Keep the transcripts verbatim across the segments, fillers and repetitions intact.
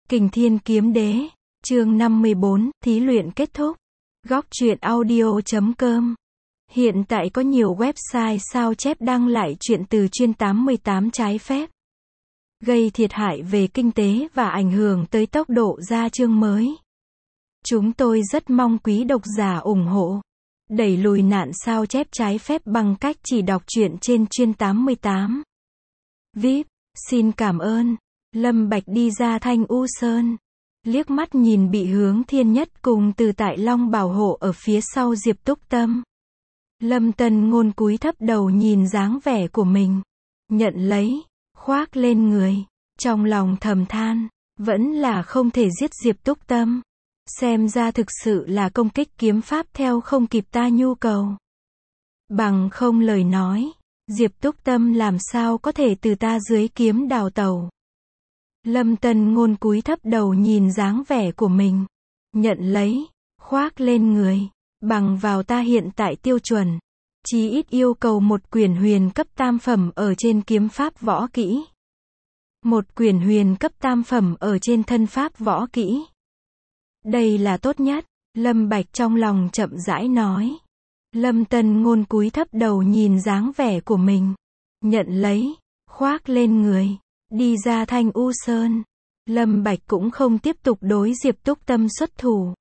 Kình Thiên Kiếm Đế, chương năm mươi bốn, thí luyện kết thúc. Góc truyện audio chấm com. Hiện tại có nhiều website sao chép đăng lại truyện từ chuyên tám mươi tám trái phép, gây thiệt hại về kinh tế và ảnh hưởng tới tốc độ ra chương mới. Chúng tôi rất mong quý độc giả ủng hộ, đẩy lùi nạn sao chép trái phép bằng cách chỉ đọc truyện trên chuyên tám mươi tám. vê i pê, xin cảm ơn. Lâm Bạch đi ra Thanh U Sơn, liếc mắt nhìn bị Hướng Thiên Nhất cùng Từ Tại Long bảo hộ ở phía sau Diệp Túc Tâm. Lâm Tân Ngôn cúi thấp đầu nhìn dáng vẻ của mình, nhận lấy, khoác lên người, trong lòng thầm than, vẫn là không thể giết Diệp Túc Tâm. Xem ra thực sự là công kích kiếm pháp theo không kịp ta nhu cầu. Bằng không lời nói, Diệp Túc Tâm làm sao có thể từ ta dưới kiếm đào tẩu. Lâm Tân Ngôn cúi thấp đầu nhìn dáng vẻ của mình, nhận lấy, khoác lên người, bằng vào ta hiện tại tiêu chuẩn, chí ít yêu cầu một quyển huyền cấp tam phẩm ở trên kiếm pháp võ kỹ, một quyển huyền cấp tam phẩm ở trên thân pháp võ kỹ. Đây là tốt nhất, Lâm Bạch trong lòng chậm rãi nói. Lâm Tân Ngôn cúi thấp đầu nhìn dáng vẻ của mình, nhận lấy, khoác lên người, đi ra Thanh U Sơn. Lâm Bạch cũng không tiếp tục đối Diệp Túc Tâm xuất thủ.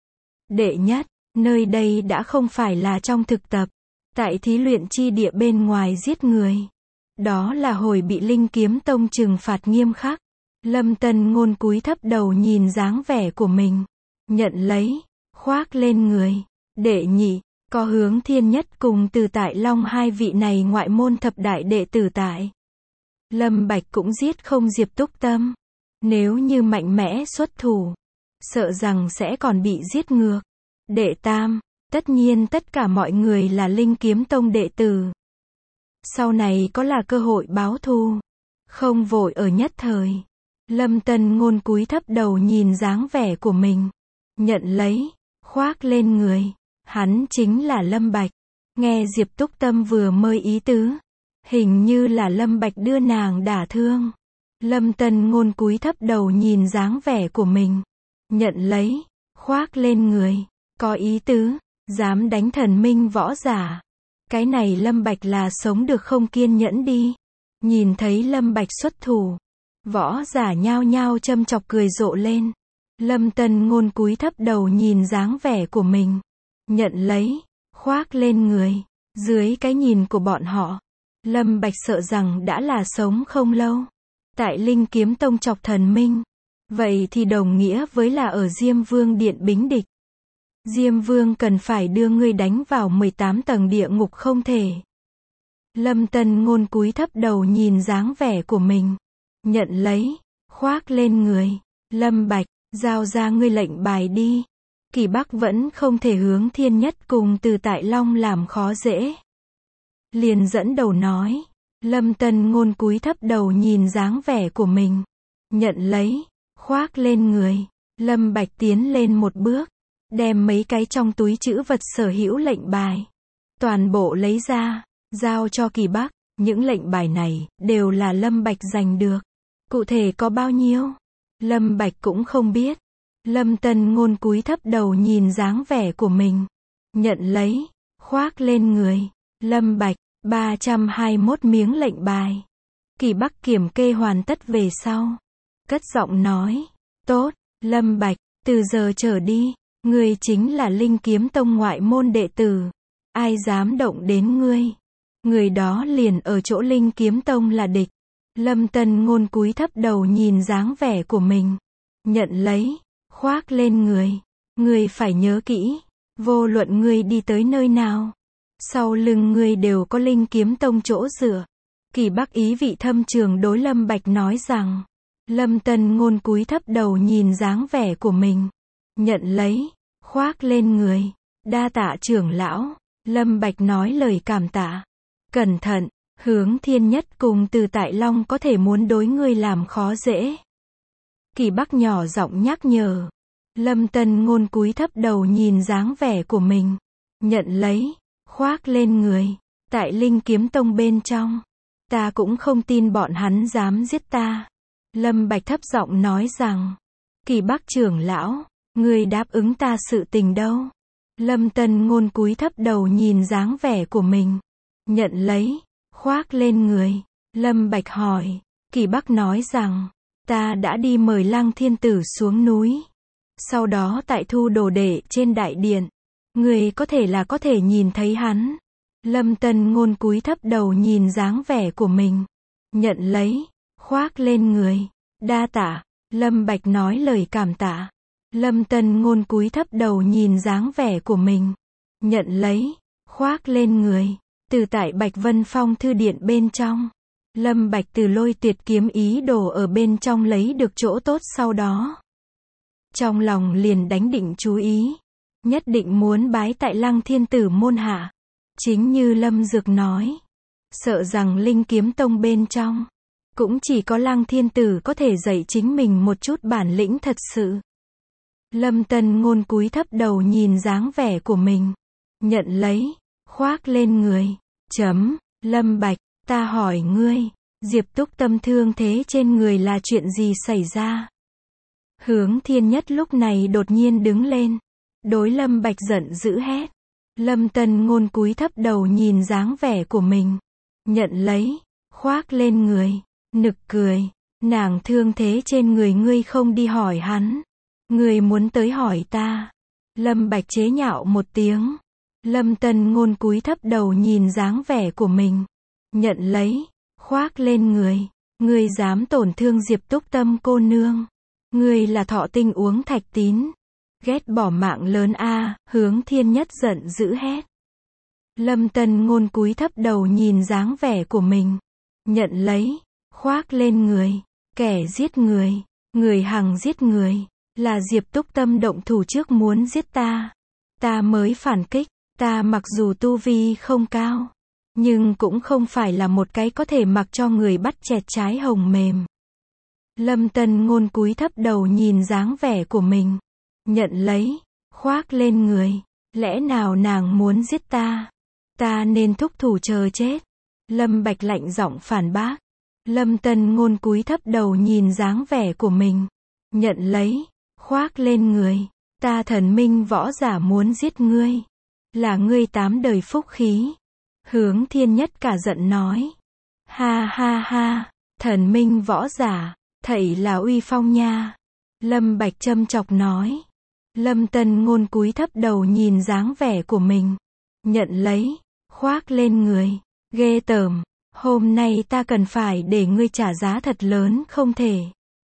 Đệ nhất, nơi đây đã không phải là trong thực tập, tại thí luyện chi địa bên ngoài giết người. Đó là hồi bị Linh Kiếm Tông trừng phạt nghiêm khắc. Lâm Tân Ngôn cúi thấp đầu nhìn dáng vẻ của mình, nhận lấy, khoác lên người. Đệ nhị, có Hướng Thiên Nhất cùng Từ Tại Long hai vị này ngoại môn thập đại đệ tử tại. Lâm Bạch cũng giết không Diệp Túc Tâm. Nếu như mạnh mẽ xuất thủ, sợ rằng sẽ còn bị giết ngược. Đệ tam, tất nhiên tất cả mọi người là Linh Kiếm Tông đệ tử. Sau này có là cơ hội báo thù, không vội ở nhất thời. Lâm Tân Ngôn cúi thấp đầu nhìn dáng vẻ của mình, nhận lấy, khoác lên người. Hắn chính là Lâm Bạch. Nghe Diệp Túc Tâm vừa mới ý tứ, hình như là Lâm Bạch đưa nàng đả thương. Lâm Tân Ngôn cúi thấp đầu nhìn dáng vẻ của mình, nhận lấy, khoác lên người. Có ý tứ, dám đánh thần minh võ giả. Cái này Lâm Bạch là sống được không kiên nhẫn đi. Nhìn thấy Lâm Bạch xuất thủ, võ giả nhao nhao châm chọc cười rộ lên. Lâm Tân Ngôn cúi thấp đầu nhìn dáng vẻ của mình, nhận lấy, khoác lên người. Dưới cái nhìn của bọn họ, Lâm Bạch sợ rằng đã là sống không lâu. Tại Linh Kiếm Tông chọc thần minh, vậy thì đồng nghĩa với là ở Diêm Vương Điện bính địch. Diêm Vương cần phải đưa ngươi đánh vào mười tám tầng địa ngục không thể. Lâm Tân Ngôn cúi thấp đầu nhìn dáng vẻ của mình, nhận lấy, khoác lên người. Lâm Bạch, giao ra ngươi lệnh bài đi. Kỳ Bắc vẫn không thể Hướng Thiên Nhất cùng Từ Tại Long làm khó dễ. Liền dẫn đầu nói. Lâm Tân Ngôn cúi thấp đầu nhìn dáng vẻ của mình, nhận lấy, khoác lên người. Lâm Bạch tiến lên một bước, đem mấy cái trong túi trữ vật sở hữu lệnh bài, toàn bộ lấy ra, giao cho Kỳ Bắc. Những lệnh bài này, đều là Lâm Bạch giành được. Cụ thể có bao nhiêu? Lâm Bạch cũng không biết. Lâm Tân Ngôn cúi thấp đầu nhìn dáng vẻ của mình, nhận lấy, khoác lên người. Lâm Bạch, ba trăm hai mươi mốt miếng lệnh bài. Kỳ Bắc kiểm kê hoàn tất về sau, cất giọng nói, tốt, Lâm Bạch, từ giờ trở đi, ngươi chính là Linh Kiếm Tông ngoại môn đệ tử. Ai dám động đến ngươi, người đó liền ở chỗ Linh Kiếm Tông là địch. Lâm Tân Ngôn cúi thấp đầu nhìn dáng vẻ của mình, nhận lấy, khoác lên người. Ngươi phải nhớ kỹ, vô luận ngươi đi tới nơi nào, sau lưng ngươi đều có Linh Kiếm Tông chỗ dựa. Kỳ Bắc ý vị thâm trường đối Lâm Bạch nói rằng. Lâm Tân Ngôn cúi thấp đầu nhìn dáng vẻ của mình, nhận lấy, khoác lên người. Đa tạ trưởng lão. Lâm Bạch nói lời cảm tạ. Cẩn thận, Hướng Thiên Nhất cùng Từ Tại Long có thể muốn đối ngươi làm khó dễ. Kỳ Bắc nhỏ giọng nhắc nhở. Lâm Tân Ngôn cúi thấp đầu nhìn dáng vẻ của mình, nhận lấy, khoác lên người. Tại Linh Kiếm Tông bên trong, ta cũng không tin bọn hắn dám giết ta. Lâm Bạch thấp giọng nói rằng. Kỳ Bắc trưởng lão, người đáp ứng ta sự tình đâu? Lâm Tân Ngôn cúi thấp đầu nhìn dáng vẻ của mình. Nhận lấy, khoác lên người. Lâm Bạch hỏi. Kỳ Bắc nói rằng, ta đã đi mời Lăng Thiên Tử xuống núi. Sau đó tại thu đồ đệ trên đại điện. Người có thể là có thể nhìn thấy hắn. Lâm Tân Ngôn cúi thấp đầu nhìn dáng vẻ của mình. Nhận lấy, khoác lên người. Đa tạ. Lâm Bạch nói lời cảm tạ. Lâm Tân Ngôn cúi thấp đầu nhìn dáng vẻ của mình. Nhận lấy, khoác lên người. Từ tại Bạch Vân Phong thư điện bên trong. Lâm Bạch từ Lôi Tuyệt kiếm ý đồ ở bên trong lấy được chỗ tốt sau đó. Trong lòng liền đánh định chú ý. Nhất định muốn bái tại Lăng Thiên Tử môn hạ. Chính như Lâm Dược nói. Sợ rằng Linh Kiếm Tông bên trong. Cũng chỉ có Lăng Thiên Tử có thể dạy chính mình một chút bản lĩnh thật sự. Lâm Tân Ngôn cúi thấp đầu nhìn dáng vẻ của mình. Nhận lấy, khoác lên người. Chấm, Lâm Bạch, ta hỏi ngươi, Diệp Túc Tâm thương thế trên người là chuyện gì xảy ra? Hướng Thiên Nhất lúc này đột nhiên đứng lên. Đối Lâm Bạch giận dữ hét. Lâm Tân Ngôn cúi thấp đầu nhìn dáng vẻ của mình. Nhận lấy, khoác lên người. Nực cười, nàng thương thế trên người ngươi không đi hỏi hắn. Ngươi muốn tới hỏi ta. Lâm Bạch chế nhạo một tiếng. Lâm Tân Ngôn cúi thấp đầu nhìn dáng vẻ của mình. Nhận lấy, khoác lên người. Ngươi dám tổn thương Diệp Túc Tâm cô nương. Ngươi là Thọ Tinh uống thạch tín. Ghét bỏ mạng lớn a, Hướng Thiên Nhất giận dữ hét. Lâm Tân Ngôn cúi thấp đầu nhìn dáng vẻ của mình. Nhận lấy, khoác lên người. Kẻ giết người, người hằng giết người. Là Diệp Túc Tâm động thủ trước muốn giết ta. Ta mới phản kích. Ta mặc dù tu vi không cao. Nhưng cũng không phải là một cái có thể mặc cho người bắt chẹt trái hồng mềm. Lâm Tân Ngôn cúi thấp đầu nhìn dáng vẻ của mình. Nhận lấy, khoác lên người. Lẽ nào nàng muốn giết ta? Ta nên thúc thủ chờ chết. Lâm Bạch lạnh giọng phản bác. Lâm Tân Ngôn cúi thấp đầu nhìn dáng vẻ của mình. Nhận lấy, khoác lên người. Ta thần minh võ giả muốn giết ngươi. Là ngươi tám đời phúc khí. Hướng Thiên Nhất cả giận nói. Ha ha ha, thần minh võ giả, thảy là uy phong nha. Lâm Bạch châm chọc nói. Lâm Tân Ngôn cúi thấp đầu nhìn dáng vẻ của mình. Nhận lấy, khoác lên người. Ghê tởm, hôm nay ta cần phải để ngươi trả giá thật lớn không thể.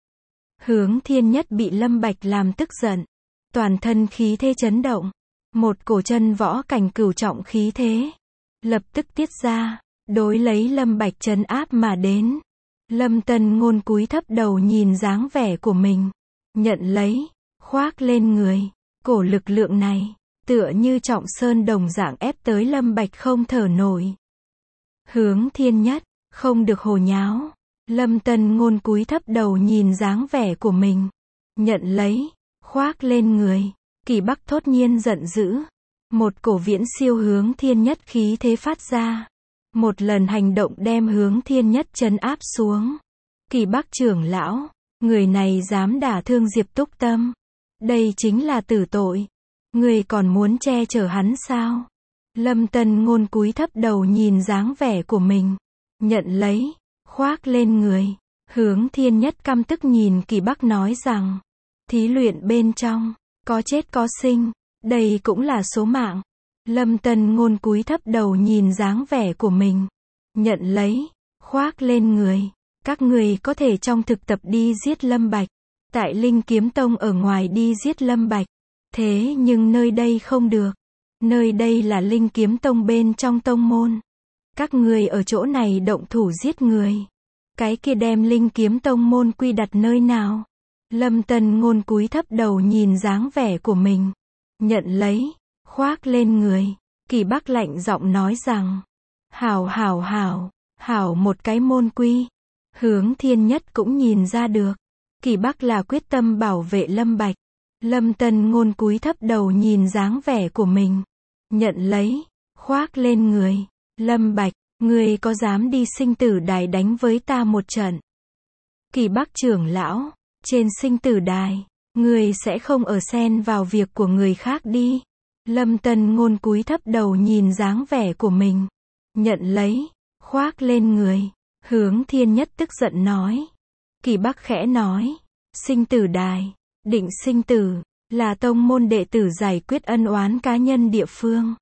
Hướng Thiên Nhất bị Lâm Bạch làm tức giận. Toàn thân khí thế chấn động. Một cổ chân võ cảnh cửu trọng khí thế. Lập tức tiết ra. Đối lấy Lâm Bạch trấn áp mà đến. Lâm Tân Ngôn cúi thấp đầu nhìn dáng vẻ của mình. Nhận lấy, khoác lên người. Cổ lực lượng này, tựa như trọng sơn đồng dạng ép tới Lâm Bạch không thở nổi. Hướng Thiên Nhất, không được hồ nháo. Lâm Tân Ngôn cúi thấp đầu nhìn dáng vẻ của mình. Nhận lấy, khoác lên người. Kỳ Bắc thốt nhiên giận dữ. Một cổ viễn siêu Hướng Thiên Nhất khí thế phát ra. Một lần hành động đem Hướng Thiên Nhất trấn áp xuống. Kỳ Bắc trưởng lão, người này dám đả thương Diệp Túc Tâm. Đây chính là tử tội. Người còn muốn che chở hắn sao? Lâm Tân Ngôn cúi thấp đầu nhìn dáng vẻ của mình. Nhận lấy, khoác lên người. Hướng Thiên Nhất căm tức nhìn Kỳ Bắc nói rằng. Thí luyện bên trong, có chết có sinh. Đây cũng là số mạng. Lâm Tân Ngôn cúi thấp đầu nhìn dáng vẻ của mình. Nhận lấy, khoác lên người. Các người có thể trong thực tập đi giết Lâm Bạch. Tại Linh Kiếm Tông ở ngoài đi giết Lâm Bạch. Thế nhưng nơi đây không được. Nơi đây là Linh Kiếm Tông bên trong tông môn. Các người ở chỗ này động thủ giết người. Cái kia đem Linh Kiếm Tông môn quy đặt nơi nào? Lâm Tân Ngôn cúi thấp đầu nhìn dáng vẻ của mình. Nhận lấy, khoác lên người. Kỳ Bắc lạnh giọng nói rằng. Hảo hảo hảo, hảo một cái môn quy. Hướng Thiên Nhất cũng nhìn ra được. Kỳ Bắc là quyết tâm bảo vệ Lâm Bạch. Lâm Tân Ngôn cúi thấp đầu nhìn dáng vẻ của mình. Nhận lấy, khoác lên người. Lâm Bạch, ngươi có dám đi sinh tử đài đánh với ta một trận? Kỳ Bắc trưởng lão, trên sinh tử đài, Ngươi sẽ không ở xen vào việc của người khác đi. Lâm Tân Ngôn cúi thấp đầu nhìn dáng vẻ của mình. Nhận lấy, khoác lên người. Hướng Thiên Nhất tức giận nói. Kỳ Bắc khẽ nói. Sinh tử đài, định sinh tử, là tông môn đệ tử giải quyết ân oán cá nhân địa phương.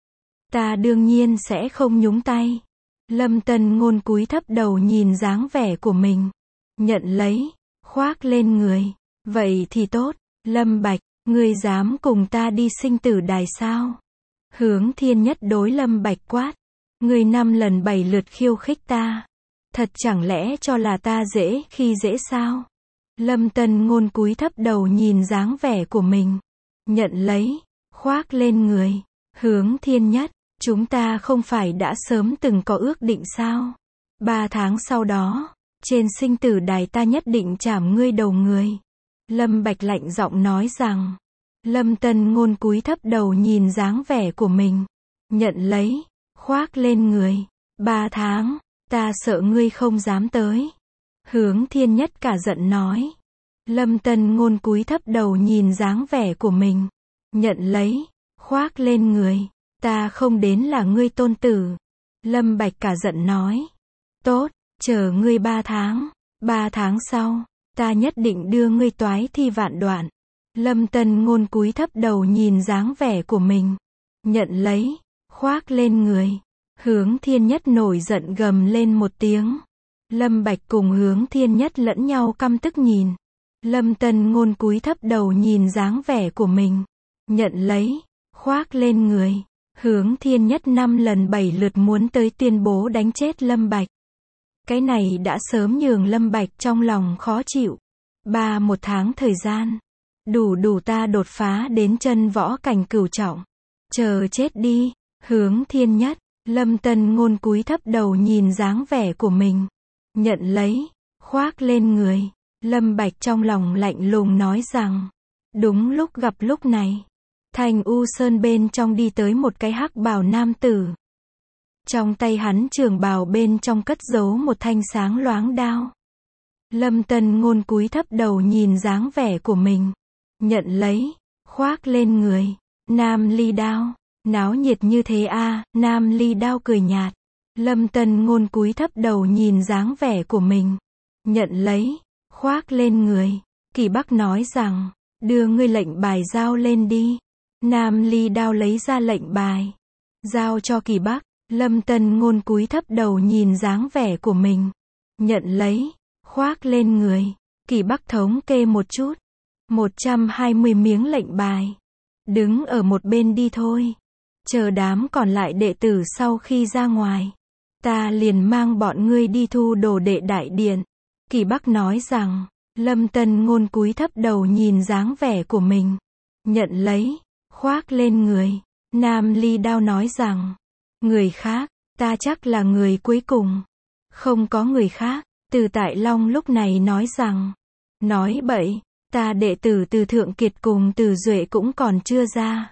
Ta đương nhiên sẽ không nhúng tay. Lâm Tân Ngôn cúi thấp đầu nhìn dáng vẻ của mình. Nhận lấy, khoác lên người. Vậy thì tốt, Lâm Bạch, ngươi dám cùng ta đi sinh tử đài sao? Hướng Thiên Nhất đối Lâm Bạch quát. Ngươi năm lần bảy lượt khiêu khích ta. Thật chẳng lẽ cho là ta dễ khi dễ sao? Lâm Tân Ngôn cúi thấp đầu nhìn dáng vẻ của mình. Nhận lấy, khoác lên người. Hướng Thiên Nhất, chúng ta không phải đã sớm từng có ước định sao? Ba tháng sau đó, trên sinh tử đài ta nhất định chảm ngươi đầu người. Lâm Bạch lạnh giọng nói rằng. Lâm Tân Ngôn cúi thấp đầu nhìn dáng vẻ của mình. Nhận lấy, khoác lên người. Ba tháng, ta sợ ngươi không dám tới. Hướng Thiên Nhất cả giận nói. Lâm Tân Ngôn cúi thấp đầu nhìn dáng vẻ của mình. Nhận lấy, khoác lên người. Ta không đến là ngươi tôn tử. Lâm Bạch cả giận nói. Tốt, chờ ngươi ba tháng. Ba tháng sau, ta nhất định đưa ngươi toái thi vạn đoạn. Lâm Tân Ngôn cúi thấp đầu nhìn dáng vẻ của mình. Nhận lấy, khoác lên người. Hướng Thiên Nhất nổi giận gầm lên một tiếng. Lâm Bạch cùng Hướng Thiên Nhất lẫn nhau căm tức nhìn. Lâm Tân Ngôn cúi thấp đầu nhìn dáng vẻ của mình. Nhận lấy, khoác lên người. Hướng Thiên Nhất năm lần bảy lượt muốn tới tuyên bố đánh chết Lâm Bạch. Cái này đã sớm nhường Lâm Bạch trong lòng khó chịu. Ba một tháng thời gian. Đủ đủ ta đột phá đến chân võ cảnh cửu trọng. Chờ chết đi. Hướng Thiên Nhất. Lâm Tân Ngôn cúi thấp đầu nhìn dáng vẻ của mình. Nhận lấy, khoác lên người. Lâm Bạch trong lòng lạnh lùng nói rằng. Đúng lúc gặp lúc này. Thành U Sơn bên trong đi tới một cái hắc bào nam tử. Trong tay hắn trường bào bên trong cất giấu một thanh sáng loáng đao. Lâm Tân Ngôn cúi thấp đầu nhìn dáng vẻ của mình. Nhận lấy, khoác lên người. Nam ly đao. Náo nhiệt như thế a à, Nam ly đao cười nhạt. Lâm Tân Ngôn cúi thấp đầu nhìn dáng vẻ của mình. Nhận lấy, khoác lên người. Kỳ Bắc nói rằng, đưa ngươi lệnh bài giao lên đi. Nam ly đao lấy ra lệnh bài. Giao cho Kỳ Bắc. Lâm Tân Ngôn cúi thấp đầu nhìn dáng vẻ của mình. Nhận lấy, khoác lên người. Kỳ Bắc thống kê một chút. một trăm hai mươi miếng lệnh bài. Đứng ở một bên đi thôi. Chờ đám còn lại đệ tử sau khi ra ngoài. Ta liền mang bọn ngươi đi thu đồ đệ đại điện. Kỳ Bắc nói rằng. Lâm Tân Ngôn cúi thấp đầu nhìn dáng vẻ của mình. Nhận lấy, khoác lên người. Nam ly đao nói rằng. Người khác, ta chắc là người cuối cùng. Không có người khác. Từ Tại Long lúc này nói rằng. Nói bậy, ta đệ tử Từ Thượng Kiệt cùng Từ Duệ cũng còn chưa ra.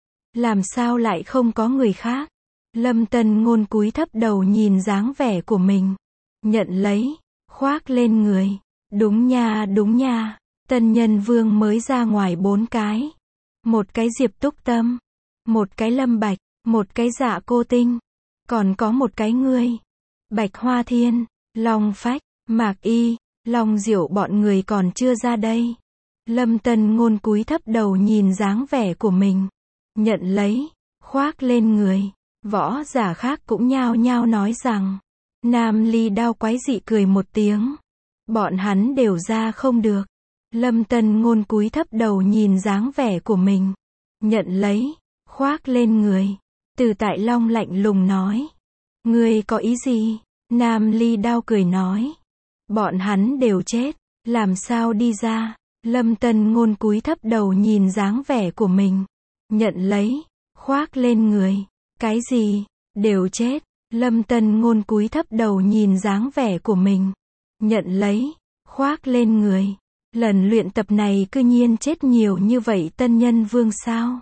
Làm sao lại không có người khác? Lâm Tân Ngôn cúi thấp đầu nhìn dáng vẻ của mình. Nhận lấy, khoác lên người. Đúng nha, đúng nha. Tân Nhân Vương mới ra ngoài bốn cái. Một cái Diệp Túc Tâm. Một cái Lâm Bạch. Một cái Dạ Cô Tinh. Còn có một cái ngươi. Bạch Hoa Thiên, Long Phách, Mạc Y, Long Diệu bọn người còn chưa ra đây. Lâm Tân Ngôn cúi thấp đầu nhìn dáng vẻ của mình. Nhận lấy, khoác lên người. Võ giả khác cũng nhao nhao nói rằng. Nam ly đao quái dị cười một tiếng. Bọn hắn đều ra không được. Lâm Tân Ngôn cúi thấp đầu nhìn dáng vẻ của mình. Nhận lấy, khoác lên người. Từ Tại Long lạnh lùng nói. Ngươi có ý gì? Nam ly đao cười nói. Bọn hắn đều chết. Làm sao đi ra? Lâm Tân Ngôn cúi thấp đầu nhìn dáng vẻ của mình. Nhận lấy, khoác lên người. Cái gì? Đều chết. Lâm Tân Ngôn cúi thấp đầu nhìn dáng vẻ của mình. Nhận lấy, khoác lên người. Lần luyện tập này cư nhiên chết nhiều như vậy Tân Nhân Vương sao?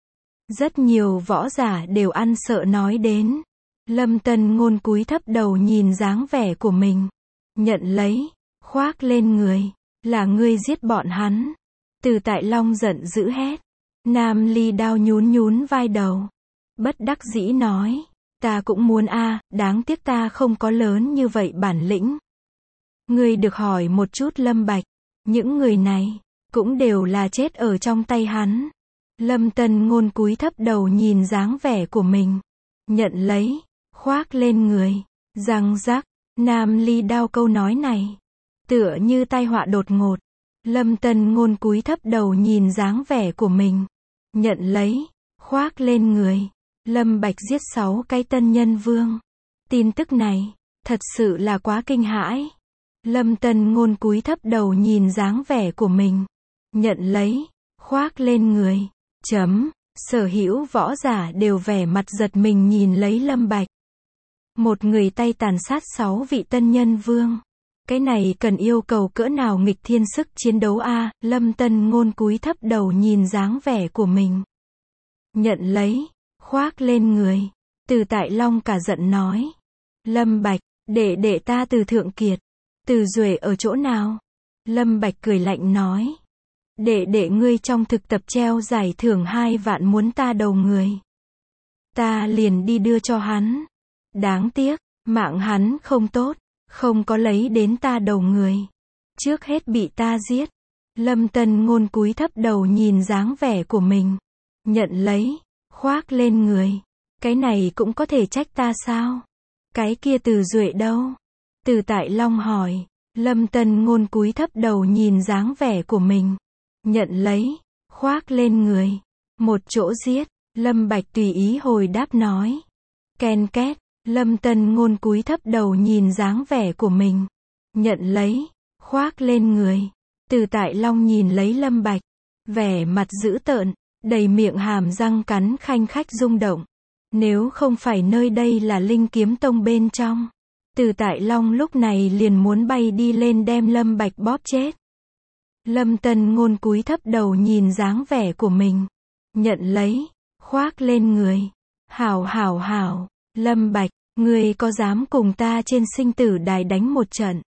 Rất nhiều võ giả đều ăn sợ nói đến. Lâm Tân Ngôn cúi thấp đầu nhìn dáng vẻ của mình. Nhận lấy, khoác lên người. Là ngươi giết bọn hắn. Từ Tại Long giận dữ hét. Nam Ly Đao nhún nhún vai đầu. Bất đắc dĩ nói. Ta cũng muốn a, đáng tiếc ta không có lớn như vậy bản lĩnh. Ngươi được hỏi một chút Lâm Bạch. Những người này, cũng đều là chết ở trong tay hắn. Lâm Tân Ngôn cúi thấp đầu nhìn dáng vẻ của mình. Nhận lấy, khoác lên người. Răng rắc, Nam Ly Đao câu nói này. Tựa như tai họa đột ngột. Lâm Tân Ngôn cúi thấp đầu nhìn dáng vẻ của mình. Nhận lấy, khoác lên người. Lâm Bạch giết sáu cái tân nhân vương. Tin tức này, thật sự là quá kinh hãi. Lâm Tân Ngôn cúi thấp đầu nhìn dáng vẻ của mình. Nhận lấy, khoác lên người. Chấm, sở hữu võ giả đều vẻ mặt giật mình nhìn lấy Lâm Bạch. Một người tay tàn sát sáu vị tân nhân vương. Cái này cần yêu cầu cỡ nào nghịch thiên sức chiến đấu a? Lâm Tân Ngôn cúi thấp đầu nhìn dáng vẻ của mình. Nhận lấy, khoác lên người. Từ Tại Long cả giận nói. Lâm Bạch, đệ đệ ta Từ Thượng Kiệt. Từ Duệ ở chỗ nào? Lâm Bạch cười lạnh nói. Đệ đệ ngươi trong thực tập treo giải thưởng hai vạn muốn ta đầu người. Ta liền đi đưa cho hắn. Đáng tiếc, mạng hắn không tốt, không có lấy đến ta đầu người. Trước hết bị ta giết. Lâm Tân Ngôn cúi thấp đầu nhìn dáng vẻ của mình. Nhận lấy, khoác lên người. Cái này cũng có thể trách ta sao? Cái kia Từ Duệ đâu? Từ Tại Long hỏi. Lâm Tân Ngôn cúi thấp đầu nhìn dáng vẻ của mình. Nhận lấy, khoác lên người. Một chỗ giết. Lâm Bạch tùy ý hồi đáp nói. Ken két. Lâm Tân Ngôn cúi thấp đầu nhìn dáng vẻ của mình. Nhận lấy, khoác lên người. Từ Tại Long nhìn lấy Lâm Bạch. Vẻ mặt dữ tợn, đầy miệng hàm răng cắn khanh khách rung động. Nếu không phải nơi đây là Linh Kiếm Tông bên trong. Từ Tại Long lúc này liền muốn bay đi lên đem Lâm Bạch bóp chết. Lâm Tân Ngôn cúi thấp đầu nhìn dáng vẻ của mình. Nhận lấy, khoác lên người. Hảo hảo hảo, Lâm Bạch, ngươi có dám cùng ta trên sinh tử đài đánh một trận?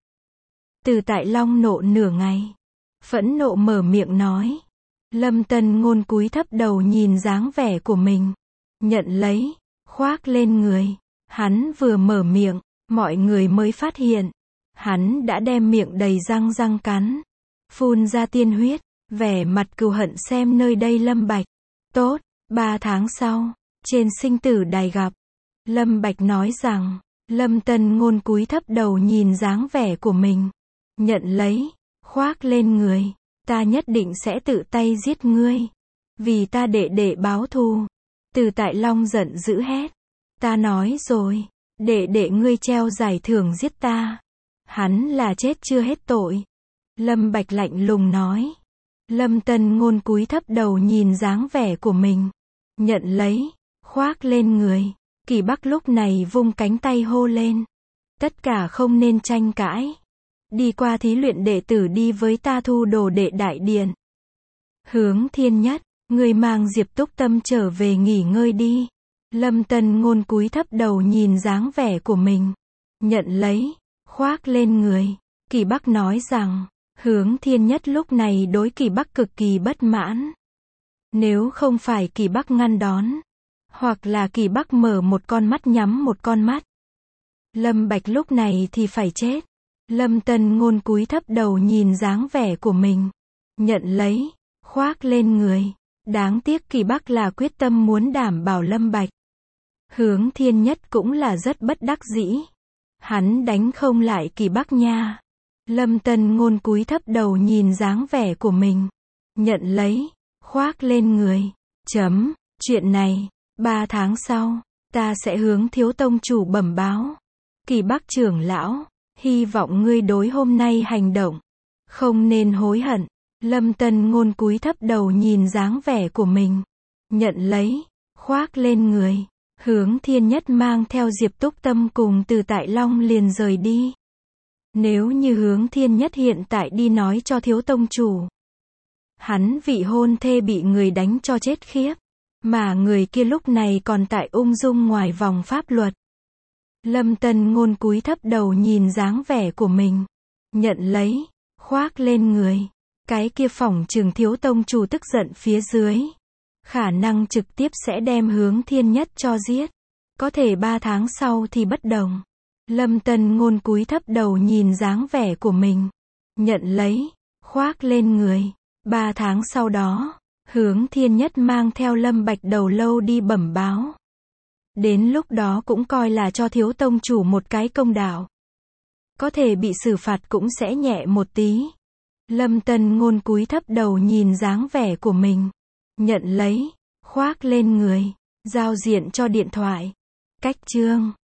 Từ Tại Long nộ nửa ngày. Phẫn nộ mở miệng nói. Lâm Tân Ngôn cúi thấp đầu nhìn dáng vẻ của mình. Nhận lấy, khoác lên người. Hắn vừa mở miệng, mọi người mới phát hiện. Hắn đã đem miệng đầy răng răng cắn. Phun ra tiên huyết, vẻ mặt cừu hận xem nơi đây Lâm Bạch. Tốt, ba tháng sau, trên sinh tử đài gặp. Lâm Bạch nói rằng, Lâm Tân Ngôn cúi thấp đầu nhìn dáng vẻ của mình. Nhận lấy, khoác lên người. Ta nhất định sẽ tự tay giết ngươi. Vì ta đệ đệ báo thù. Từ Tại Long giận dữ hét. Ta nói rồi, đệ đệ ngươi treo giải thưởng giết ta. Hắn là chết chưa hết tội. Lâm Bạch lạnh lùng nói. Lâm Tân Ngôn cúi thấp đầu nhìn dáng vẻ của mình. Nhận lấy, khoác lên người. Kỳ Bắc lúc này vung cánh tay hô lên. Tất cả không nên tranh cãi. Đi qua thí luyện đệ tử đi với ta thu đồ đệ đại điện. Hướng Thiên Nhất, người mang Diệp Túc Tâm trở về nghỉ ngơi đi. Lâm Tân Ngôn cúi thấp đầu nhìn dáng vẻ của mình. Nhận lấy, khoác lên người. Kỳ Bắc nói rằng, Hướng Thiên Nhất lúc này đối Kỳ Bắc cực kỳ bất mãn. Nếu không phải Kỳ Bắc ngăn đón, hoặc là Kỳ Bắc mở một con mắt nhắm một con mắt, Lâm Bạch lúc này thì phải chết. Lâm Tân Ngôn cúi thấp đầu nhìn dáng vẻ của mình. Nhận lấy, khoác lên người. Đáng tiếc Kỳ Bắc là quyết tâm muốn đảm bảo Lâm Bạch. Hướng Thiên Nhất cũng là rất bất đắc dĩ. Hắn đánh không lại Kỳ Bắc nha. Lâm Tân Ngôn cúi thấp đầu nhìn dáng vẻ của mình. Nhận lấy, khoác lên người. Chấm, chuyện này, ba tháng sau, ta sẽ hướng Thiếu Tông chủ bẩm báo. Kỳ Bắc trưởng lão, hy vọng ngươi đối hôm nay hành động không nên hối hận. Lâm Tân Ngôn cúi thấp đầu nhìn dáng vẻ của mình. Nhận lấy, khoác lên người. Hướng Thiên Nhất mang theo Diệp Túc Tâm cùng Từ Tại Long liền rời đi. Nếu như Hướng Thiên Nhất hiện tại đi nói cho Thiếu Tông chủ, hắn vị hôn thê bị người đánh cho chết khiếp, mà người kia lúc này còn tại ung dung ngoài vòng pháp luật. Lâm Tân Ngôn cúi thấp đầu nhìn dáng vẻ của mình. Nhận lấy, khoác lên người. Cái kia phỏng chừng thiếu tông chủ tức giận phía dưới. Khả năng trực tiếp sẽ đem Hướng Thiên Nhất cho giết. Có thể ba tháng sau thì bất đồng. Lâm Tân Ngôn cúi thấp đầu nhìn dáng vẻ của mình. Nhận lấy, khoác lên người. Ba tháng sau đó, Hướng Thiên Nhất mang theo Lâm Bạch đầu lâu đi bẩm báo. Đến lúc đó cũng coi là cho thiếu tông chủ một cái công đạo. Có thể bị xử phạt cũng sẽ nhẹ một tí. Lâm Tân Ngôn cúi thấp đầu nhìn dáng vẻ của mình. Nhận lấy, khoác lên người, giao diện cho điện thoại. Cách chương